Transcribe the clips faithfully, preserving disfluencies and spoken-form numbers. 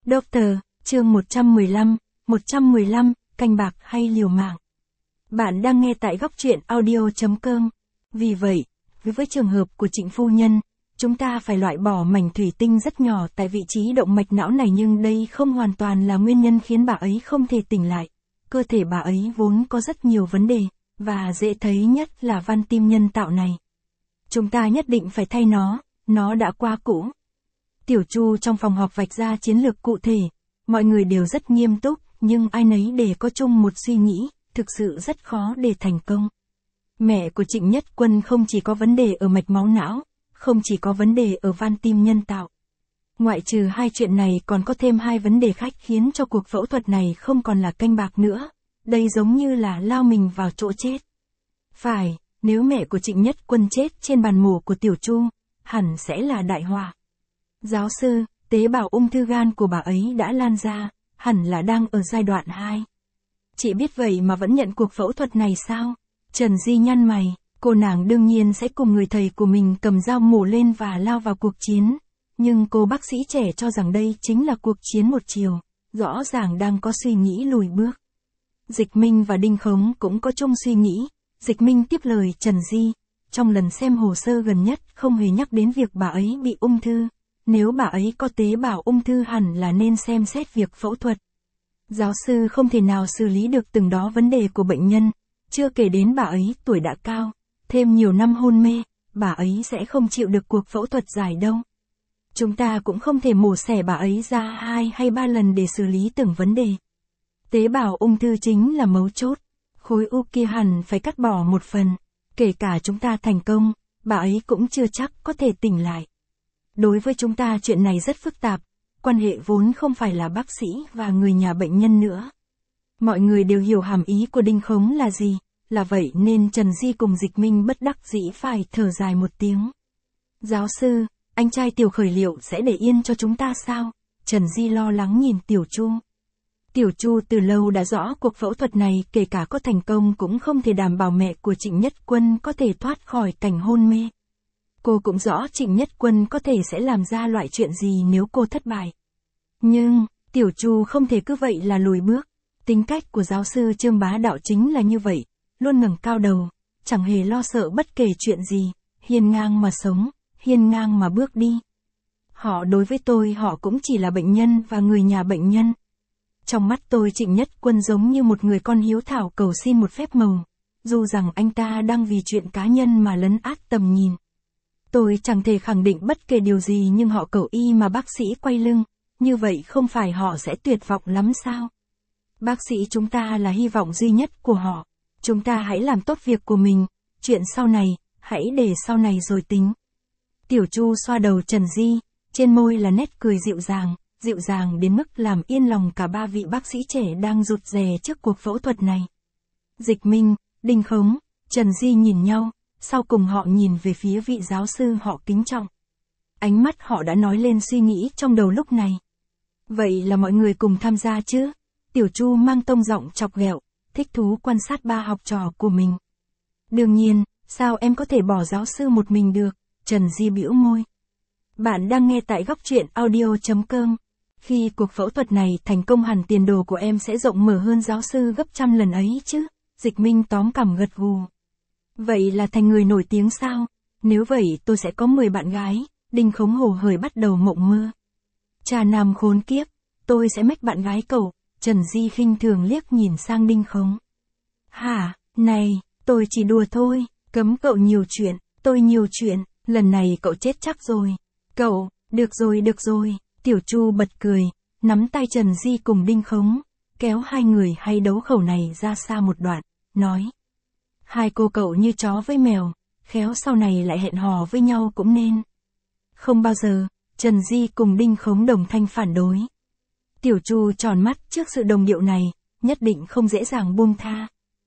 Doctor, chương một trăm mười lăm, một trăm mười lăm, canh bạc hay liều mạng. Bạn đang nghe tại góc truyện audio chấm com. Vì vậy, với trường hợp của Trịnh phu nhân, chúng ta phải loại bỏ mảnh thủy tinh rất nhỏ tại vị trí động mạch não này, nhưng đây không hoàn toàn là nguyên nhân khiến bà ấy không thể tỉnh lại. Cơ thể bà ấy vốn có rất nhiều vấn đề, và dễ thấy nhất là van tim nhân tạo này. Chúng ta nhất định phải thay nó, nó đã quá cũ. Tiểu Chu trong phòng họp vạch ra chiến lược cụ thể, mọi người đều rất nghiêm túc, nhưng ai nấy đều có chung một suy nghĩ, thực sự rất khó để thành công. Mẹ của Trịnh Nhất Quân không chỉ có vấn đề ở mạch máu não, không chỉ có vấn đề ở van tim nhân tạo. Ngoại trừ hai chuyện này còn có thêm hai vấn đề khác khiến cho cuộc phẫu thuật này không còn là canh bạc nữa, đây giống như là lao mình vào chỗ chết. Phải, nếu mẹ của Trịnh Nhất Quân chết trên bàn mổ của Tiểu Chu, hẳn sẽ là đại họa. Giáo sư, tế bào ung thư gan của bà ấy đã lan ra, hẳn là đang ở giai đoạn hai. Chị biết vậy mà vẫn nhận cuộc phẫu thuật này sao? Trần Di nhăn mày, cô nàng đương nhiên sẽ cùng người thầy của mình cầm dao mổ lên và lao vào cuộc chiến. Nhưng cô bác sĩ trẻ cho rằng đây chính là cuộc chiến một chiều, rõ ràng đang có suy nghĩ lùi bước. Dịch Minh và Đinh Khống cũng có chung suy nghĩ. Dịch Minh tiếp lời Trần Di, trong lần xem hồ sơ gần nhất không hề nhắc đến việc bà ấy bị ung thư. Nếu bà ấy có tế bào ung thư hẳn là nên xem xét việc phẫu thuật. Giáo sư không thể nào xử lý được từng đó vấn đề của bệnh nhân, chưa kể đến bà ấy tuổi đã cao, thêm nhiều năm hôn mê, bà ấy sẽ không chịu được cuộc phẫu thuật dài đâu. Chúng ta cũng không thể mổ xẻ bà ấy ra hai hay ba lần để xử lý từng vấn đề. Tế bào ung thư chính là mấu chốt, khối u kia hẳn phải cắt bỏ một phần, kể cả chúng ta thành công, bà ấy cũng chưa chắc có thể tỉnh lại. Đối với chúng ta chuyện này rất phức tạp, quan hệ vốn không phải là bác sĩ và người nhà bệnh nhân nữa. Mọi người đều hiểu hàm ý của Đinh Khống là gì, là vậy nên Trần Di cùng Dịch Minh bất đắc dĩ phải thở dài một tiếng. Giáo sư, anh trai Tiểu Khởi liệu sẽ để yên cho chúng ta sao? Trần Di lo lắng nhìn Tiểu Chu. Tiểu Chu từ lâu đã rõ cuộc phẫu thuật này kể cả có thành công cũng không thể đảm bảo mẹ của Trịnh Nhất Quân có thể thoát khỏi cảnh hôn mê. Cô cũng rõ Trịnh Nhất Quân có thể sẽ làm ra loại chuyện gì nếu cô thất bại. Nhưng, Tiểu Chu không thể cứ vậy là lùi bước. Tính cách của giáo sư Trương Bá Đạo chính là như vậy, luôn ngẩng cao đầu, chẳng hề lo sợ bất kể chuyện gì, hiên ngang mà sống, hiên ngang mà bước đi. Họ đối với tôi họ cũng chỉ là bệnh nhân và người nhà bệnh nhân. Trong mắt tôi Trịnh Nhất Quân giống như một người con hiếu thảo cầu xin một phép màu, dù rằng anh ta đang vì chuyện cá nhân mà lấn át tầm nhìn. Tôi chẳng thể khẳng định bất kể điều gì nhưng họ cầu y mà bác sĩ quay lưng, như vậy không phải họ sẽ tuyệt vọng lắm sao? Bác sĩ chúng ta là hy vọng duy nhất của họ, chúng ta hãy làm tốt việc của mình, chuyện sau này, hãy để sau này rồi tính. Tiểu Chu xoa đầu Trần Di, trên môi là nét cười dịu dàng, dịu dàng đến mức làm yên lòng cả ba vị bác sĩ trẻ đang rụt rè trước cuộc phẫu thuật này. Dịch Minh, Đinh Khống, Trần Di nhìn nhau. Sau cùng họ nhìn về phía vị giáo sư họ kính trọng. Ánh mắt họ đã nói lên suy nghĩ trong đầu lúc này. Vậy là mọi người cùng tham gia chứ? Tiểu Chu mang tông giọng chọc ghẹo, thích thú quan sát ba học trò của mình. Đương nhiên, sao em có thể bỏ giáo sư một mình được? Trần Di bĩu môi. Bạn đang nghe tại góc truyện audio chấm com. Khi cuộc phẫu thuật này thành công hẳn tiền đồ của em sẽ rộng mở hơn giáo sư gấp trăm lần ấy chứ? Dịch Minh tóm cằm gật gù. Vậy là thành người nổi tiếng sao? Nếu vậy tôi sẽ có mười bạn gái. Đinh Khống hồ hởi bắt đầu mộng mơ. Cha nam khốn kiếp, tôi sẽ mách bạn gái cậu. Trần Di khinh thường liếc nhìn sang Đinh Khống. Hả, này, tôi chỉ đùa thôi, cấm cậu nhiều chuyện, tôi nhiều chuyện, lần này cậu chết chắc rồi. Cậu, được rồi được rồi, Tiểu Chu bật cười, nắm tay Trần Di cùng Đinh Khống, kéo hai người hay đấu khẩu này ra xa một đoạn, nói. Hai cô cậu như chó với mèo, khéo sau này lại hẹn hò với nhau cũng nên. Không bao giờ, Trần Di cùng Đinh Khống đồng thanh phản đối. Tiểu Chu tròn mắt trước sự đồng điệu này, nhất định không dễ dàng buông tha.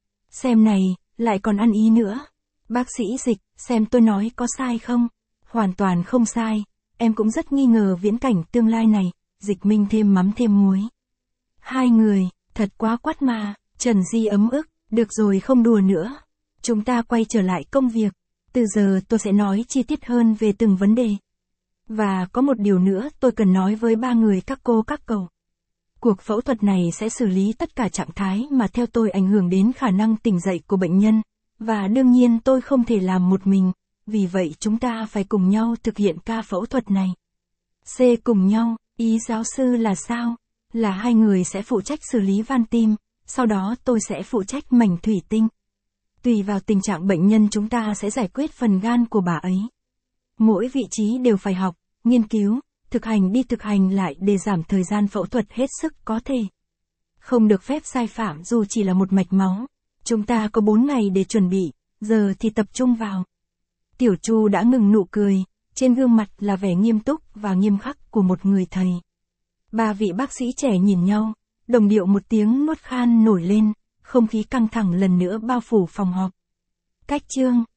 Xem này, lại còn ăn ý nữa. Bác sĩ Dịch, xem tôi nói có sai không? Hoàn toàn không sai, em cũng rất nghi ngờ viễn cảnh tương lai này, Dịch Minh thêm mắm thêm muối. Hai người, thật quá quắt mà, Trần Di ấm ức, được rồi không đùa nữa. Chúng ta quay trở lại công việc, từ giờ tôi sẽ nói chi tiết hơn về từng vấn đề. Và có một điều nữa tôi cần nói với ba người các cô các cậu. Cuộc phẫu thuật này sẽ xử lý tất cả trạng thái mà theo tôi ảnh hưởng đến khả năng tỉnh dậy của bệnh nhân, và đương nhiên tôi không thể làm một mình, vì vậy chúng ta phải cùng nhau thực hiện ca phẫu thuật này. C. Cùng nhau, ý giáo sư là sao? Là hai người sẽ phụ trách xử lý van tim, sau đó tôi sẽ phụ trách mảnh thủy tinh. Tùy vào tình trạng bệnh nhân chúng ta sẽ giải quyết phần gan của bà ấy. Mỗi vị trí đều phải học, nghiên cứu, thực hành đi thực hành lại để giảm thời gian phẫu thuật hết sức có thể. Không được phép sai phạm dù chỉ là một mạch máu. Chúng ta có bốn ngày để chuẩn bị, giờ thì tập trung vào. Tiểu Chu đã ngừng nụ cười, trên gương mặt là vẻ nghiêm túc và nghiêm khắc của một người thầy. Ba vị bác sĩ trẻ nhìn nhau, đồng điệu một tiếng nuốt khan nổi lên, không khí căng thẳng lần nữa bao phủ phòng họp. Cách chương